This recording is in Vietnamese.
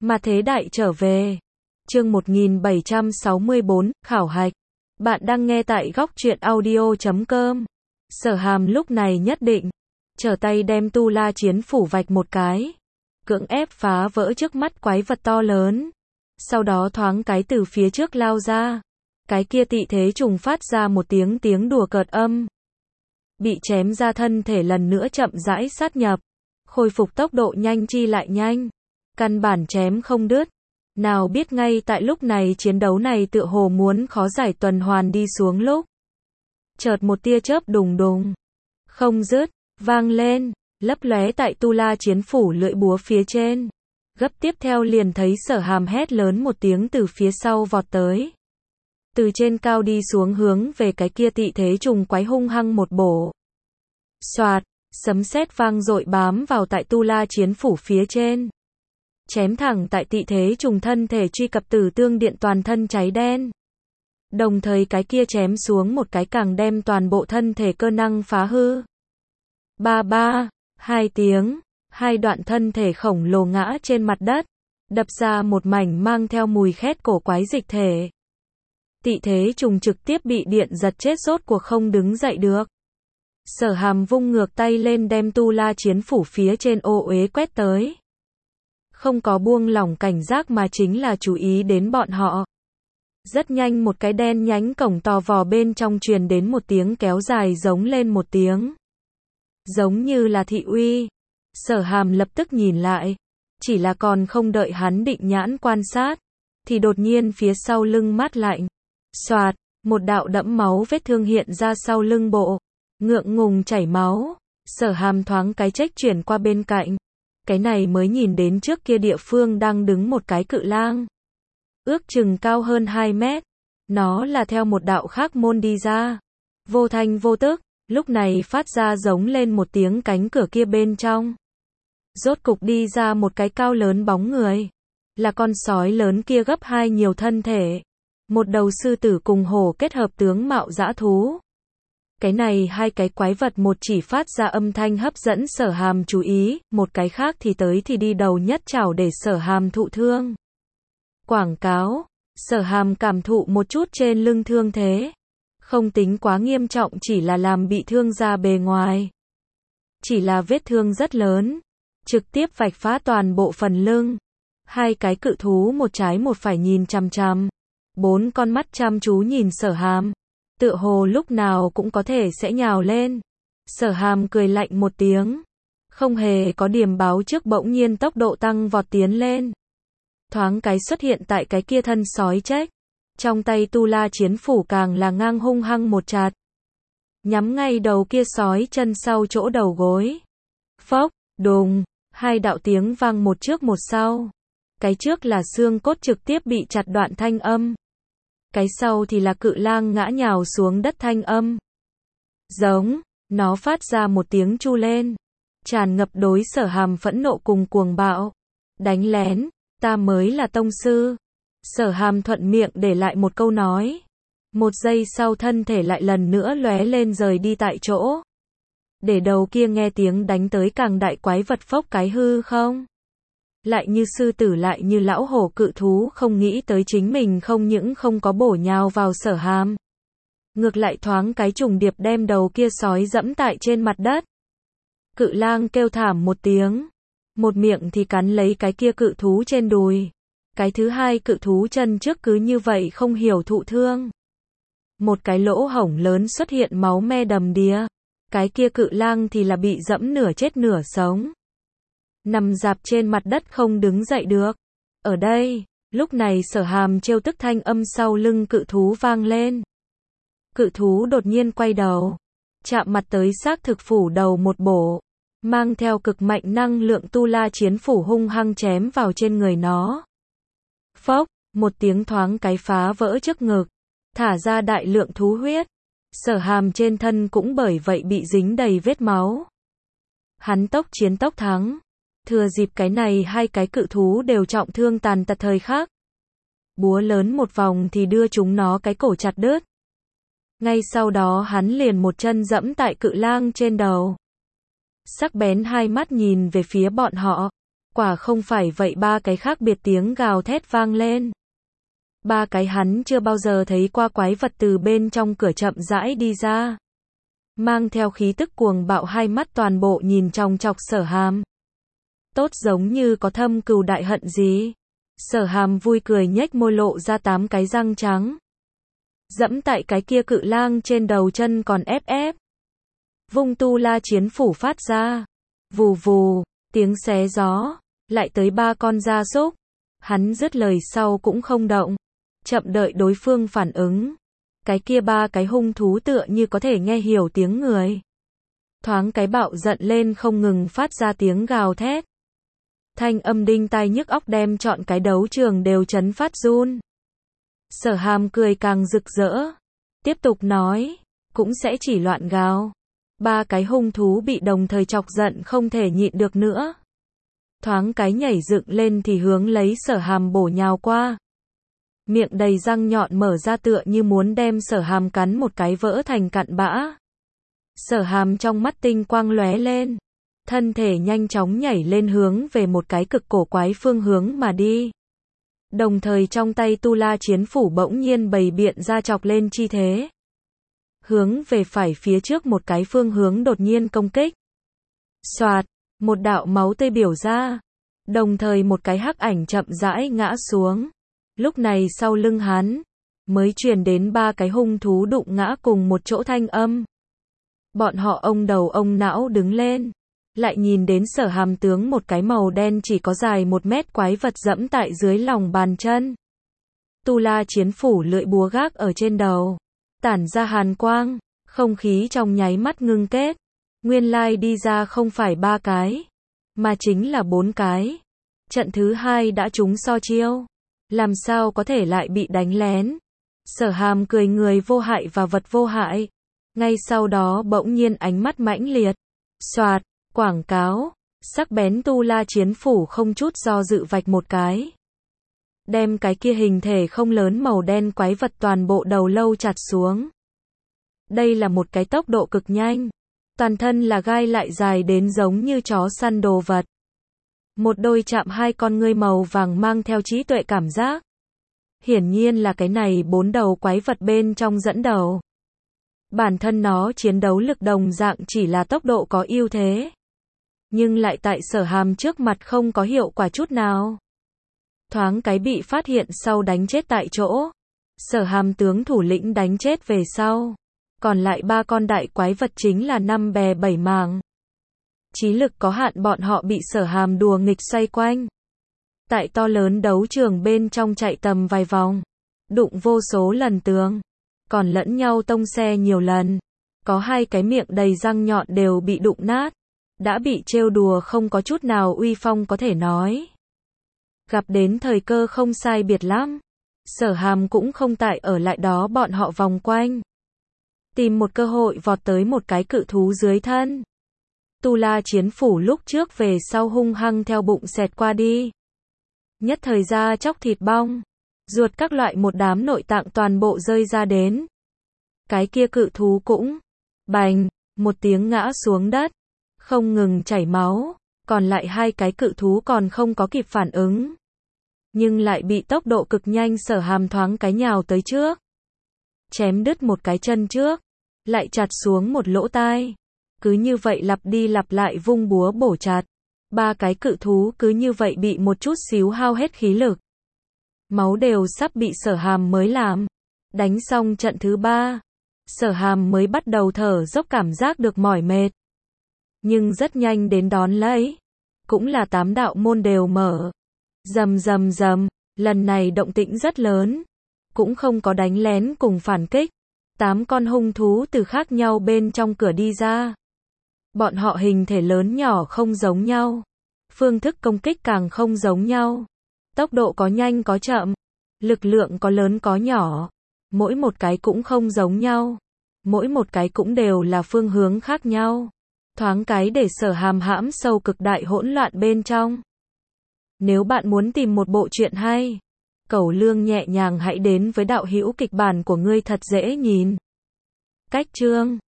Mà thế đại trở về. Chương 1764, khảo hạch. Bạn đang nghe tại góc truyện audio.com. Sở Hàm lúc này nhất định trở tay đem tu la chiến phủ vạch một cái, cưỡng ép phá vỡ trước mắt quái vật to lớn. Sau đó thoáng cái từ phía trước lao ra. Cái kia tị thế trùng phát ra một tiếng đùa cợt âm. Bị chém ra thân thể lần nữa chậm rãi sát nhập. Khôi phục tốc độ nhanh chi lại nhanh. Căn bản chém không đứt. Nào biết ngay tại lúc này chiến đấu này tựa hồ muốn khó giải tuần hoàn đi xuống lúc. Chợt một tia chớp đùng đùng. Không dứt, vang lên, lấp lóe tại tu la chiến phủ lưỡi búa phía trên. Gấp tiếp theo liền thấy Sở Hàm hét lớn một tiếng từ phía sau vọt tới. Từ trên cao đi xuống hướng về cái kia tị thế trùng quái hung hăng một bổ. Xoạt, sấm sét vang dội bám vào tại tu la chiến phủ phía trên. Chém thẳng tại tị thế trùng thân thể truy cập tử tương điện toàn thân cháy đen. Đồng thời cái kia chém xuống một cái càng đem toàn bộ thân thể cơ năng phá hư. Ba ba, hai tiếng, hai đoạn thân thể khổng lồ ngã trên mặt đất, đập ra một mảnh mang theo mùi khét cổ quái dịch thể. Tị thế trùng trực tiếp bị điện giật chết rốt cuộc không đứng dậy được. Sở Hàm vung ngược tay lên đem tu la chiến phủ phía trên ô uế quét tới. Không có buông lỏng cảnh giác mà chính là chú ý đến bọn họ. Rất nhanh một cái đen nhánh cổng to vò bên trong truyền đến một tiếng kéo dài giống lên một tiếng. Giống như là thị uy. Sở Hàm lập tức nhìn lại. Chỉ là còn không đợi hắn định nhãn quan sát. Thì đột nhiên phía sau lưng mát lạnh. Xoạt, một đạo đẫm máu vết thương hiện ra sau lưng bộ. Ngượng ngùng chảy máu. Sở Hàm thoáng cái chếch chuyển qua bên cạnh. Cái này mới nhìn đến trước kia địa phương đang đứng một cái cự lang. Ước chừng cao hơn 2 mét. Nó là theo một đạo khác môn đi ra. Vô thanh vô tức, lúc này phát ra giống lên một tiếng cánh cửa kia bên trong. Rốt cục đi ra một cái cao lớn bóng người. Là con sói lớn kia gấp 2 nhiều thân thể. Một đầu sư tử cùng hổ kết hợp tướng mạo dã thú. Cái này hai cái quái vật một chỉ phát ra âm thanh hấp dẫn Sở Hàm chú ý, một cái khác thì tới thì đi đầu nhất chảo để Sở Hàm thụ thương. Quảng cáo, Sở Hàm cảm thụ một chút trên lưng thương thế. Không tính quá nghiêm trọng, chỉ là làm bị thương ra bề ngoài. Chỉ là vết thương rất lớn, trực tiếp vạch phá toàn bộ phần lưng. Hai cái cự thú một trái một phải nhìn chằm chằm. 4 con mắt chăm chú nhìn Sở Hàm. Tựa hồ lúc nào cũng có thể sẽ nhào lên. Sở Hàm cười lạnh một tiếng. Không hề có điểm báo trước bỗng nhiên tốc độ tăng vọt tiến lên. Thoáng cái xuất hiện tại cái kia thân sói trách. Trong tay tu la chiến phủ càng là ngang hung hăng một chạt. Nhắm ngay đầu kia sói chân sau chỗ đầu gối. Phốc, đùng, hai đạo tiếng vang một trước một sau. Cái trước là xương cốt trực tiếp bị chặt đoạn thanh âm. Cái sau thì là cự lang ngã nhào xuống đất thanh âm. Giống, nó phát ra một tiếng chu lên. Tràn ngập đối Sở Hàm phẫn nộ cùng cuồng bạo. Đánh lén, ta mới là tông sư. Sở Hàm thuận miệng để lại một câu nói. Một giây sau thân thể lại lần nữa lóe lên rời đi tại chỗ. Để đầu kia nghe tiếng đánh tới càng đại quái vật phốc cái hư không. Lại như sư tử lại như lão hổ cự thú không nghĩ tới chính mình không những không có bổ nhào vào Sở Hàm. Ngược lại thoáng cái trùng điệp đem đầu kia sói dẫm tại trên mặt đất. Cự lang kêu thảm một tiếng. Một miệng thì cắn lấy cái kia cự thú trên đùi. Cái thứ hai cự thú chân trước cứ như vậy không hiểu thụ thương. Một cái lỗ hổng lớn xuất hiện máu me đầm đìa. Cái kia cự lang thì là bị dẫm nửa chết nửa sống. Nằm dạp trên mặt đất không đứng dậy được. Ở đây, lúc này Sở Hàm trêu tức thanh âm sau lưng cự thú vang lên. Cự thú đột nhiên quay đầu. Chạm mặt tới xác thực phủ đầu một bổ. Mang theo cực mạnh năng lượng tu la chiến phủ hung hăng chém vào trên người nó. Phốc, một tiếng thoáng cái phá vỡ trước ngực. Thả ra đại lượng thú huyết. Sở Hàm trên thân cũng bởi vậy bị dính đầy vết máu. Hắn tốc chiến tốc thắng. Thừa dịp cái này hai cái cự thú đều trọng thương tàn tật thời khắc. Búa lớn một vòng thì đưa chúng nó cái cổ chặt đứt. Ngay sau đó hắn liền một chân dẫm tại cự lang trên đầu. Sắc bén hai mắt nhìn về phía bọn họ. Quả không phải vậy, ba cái khác biệt tiếng gào thét vang lên. Ba cái hắn chưa bao giờ thấy qua quái vật từ bên trong cửa chậm rãi đi ra. Mang theo khí tức cuồng bạo, hai mắt toàn bộ nhìn chòng chọc Sở Hàm. Tốt giống như có thâm cừu đại hận gì. Sở Hàm vui cười nhếch môi lộ ra 8 cái răng trắng. Dẫm tại cái kia cự lang trên đầu, chân còn ép ép. Vung tu la chiến phủ phát ra. Vù vù, tiếng xé gió. Lại tới 3 con gia súc. Hắn dứt lời sau cũng không động. Chậm đợi đối phương phản ứng. Cái kia 3 cái hung thú tựa như có thể nghe hiểu tiếng người. Thoáng cái bạo giận lên, không ngừng phát ra tiếng gào thét. Thanh âm đinh tai nhức óc, đem trọn cái đấu trường đều chấn phát run. Sở Hàm cười càng rực rỡ. Tiếp tục nói. Cũng sẽ chỉ loạn gào. 3 cái hung thú bị đồng thời chọc giận, không thể nhịn được nữa. Thoáng cái nhảy dựng lên thì hướng lấy Sở Hàm bổ nhào qua. Miệng đầy răng nhọn mở ra, tựa như muốn đem Sở Hàm cắn một cái vỡ thành cặn bã. Sở Hàm trong mắt tinh quang lóe lên. Thân thể nhanh chóng nhảy lên, hướng về một cái cực cổ quái phương hướng mà đi. Đồng thời trong tay tu la chiến phủ bỗng nhiên bày biện ra chọc lên chi thế. Hướng về phải phía trước một cái phương hướng đột nhiên công kích. Xoạt, một đạo máu tươi biểu ra. Đồng thời một cái hắc ảnh chậm rãi ngã xuống. Lúc này sau lưng hắn mới truyền đến 3 cái hung thú đụng ngã cùng một chỗ thanh âm. Bọn họ ông đầu ông não đứng lên. Lại nhìn đến Sở Hàm tướng một cái màu đen chỉ có dài 1 mét quái vật dẫm tại dưới lòng bàn chân. Tu la chiến phủ lưỡi búa gác ở trên đầu. Tản ra hàn quang. Không khí trong nháy mắt ngưng kết. Nguyên lai đi ra không phải 3 cái. Mà chính là 4 cái. Trận thứ 2 đã trúng so chiêu. Làm sao có thể lại bị đánh lén. Sở Hàm cười, người vô hại và vật vô hại. Ngay sau đó bỗng nhiên ánh mắt mãnh liệt. Xoạt, quảng cáo. Sắc bén tu la chiến phủ không chút do dự vạch một cái. Đem cái kia hình thể không lớn màu đen quái vật toàn bộ đầu lâu chặt xuống. Đây là một cái tốc độ cực nhanh. Toàn thân là gai, lại dài đến giống như chó săn đồ vật. Một đôi chạm 2 con ngươi màu vàng mang theo trí tuệ cảm giác. Hiển nhiên là cái này 4 đầu quái vật bên trong dẫn đầu. Bản thân nó chiến đấu lực đồng dạng chỉ là tốc độ có ưu thế. Nhưng lại tại Sở Hàm trước mặt không có hiệu quả chút nào. Thoáng cái bị phát hiện sau đánh chết tại chỗ. Sở Hàm tướng thủ lĩnh đánh chết về sau. Còn lại 3 con đại quái vật chính là 5 bè 7 mảng. Trí lực có hạn, bọn họ bị Sở Hàm đùa nghịch xoay quanh. Tại to lớn đấu trường bên trong chạy tầm vài vòng. Đụng vô số lần tường. Còn lẫn nhau tông xe nhiều lần. Có 2 cái miệng đầy răng nhọn đều bị đụng nát. Đã bị trêu đùa không có chút nào uy phong có thể nói. Gặp đến thời cơ không sai biệt lắm. Sở Hàm cũng không tại ở lại đó bọn họ vòng quanh. Tìm một cơ hội vọt tới một cái cự thú dưới thân. Tu la chiến phủ lúc trước về sau hung hăng theo bụng xẹt qua đi. Nhất thời da chóc thịt bong. Ruột các loại một đám nội tạng toàn bộ rơi ra đến. Cái kia cự thú cũng bành, một tiếng ngã xuống đất. Không ngừng chảy máu. Còn lại 2 cái cự thú còn không có kịp phản ứng. Nhưng lại bị tốc độ cực nhanh Sở Hàm thoáng cái nhào tới trước. Chém đứt một cái chân trước. Lại chặt xuống một lỗ tai. Cứ như vậy lặp đi lặp lại vung búa bổ chặt. 3 cái cự thú cứ như vậy bị một chút xíu hao hết khí lực. Máu đều sắp bị Sở Hàm mới làm. Đánh xong trận thứ 3. Sở Hàm mới bắt đầu thở dốc, cảm giác được mỏi mệt. Nhưng rất nhanh đến đón lấy. Cũng là 8 đạo môn đều mở. Rầm rầm rầm. Lần này động tĩnh rất lớn. Cũng không có đánh lén cùng phản kích. 8 con hung thú từ khác nhau bên trong cửa đi ra. Bọn họ hình thể lớn nhỏ không giống nhau. Phương thức công kích càng không giống nhau. Tốc độ có nhanh có chậm. Lực lượng có lớn có nhỏ. Mỗi một cái cũng không giống nhau. Mỗi một cái cũng đều là phương hướng khác nhau. Thoáng cái để Sở Hàm hãm sâu cực đại hỗn loạn bên trong. Nếu bạn muốn tìm một bộ truyện hay, cẩu lương nhẹ nhàng, hãy đến với đạo hữu kịch bản của ngươi thật dễ nhìn. Cách chương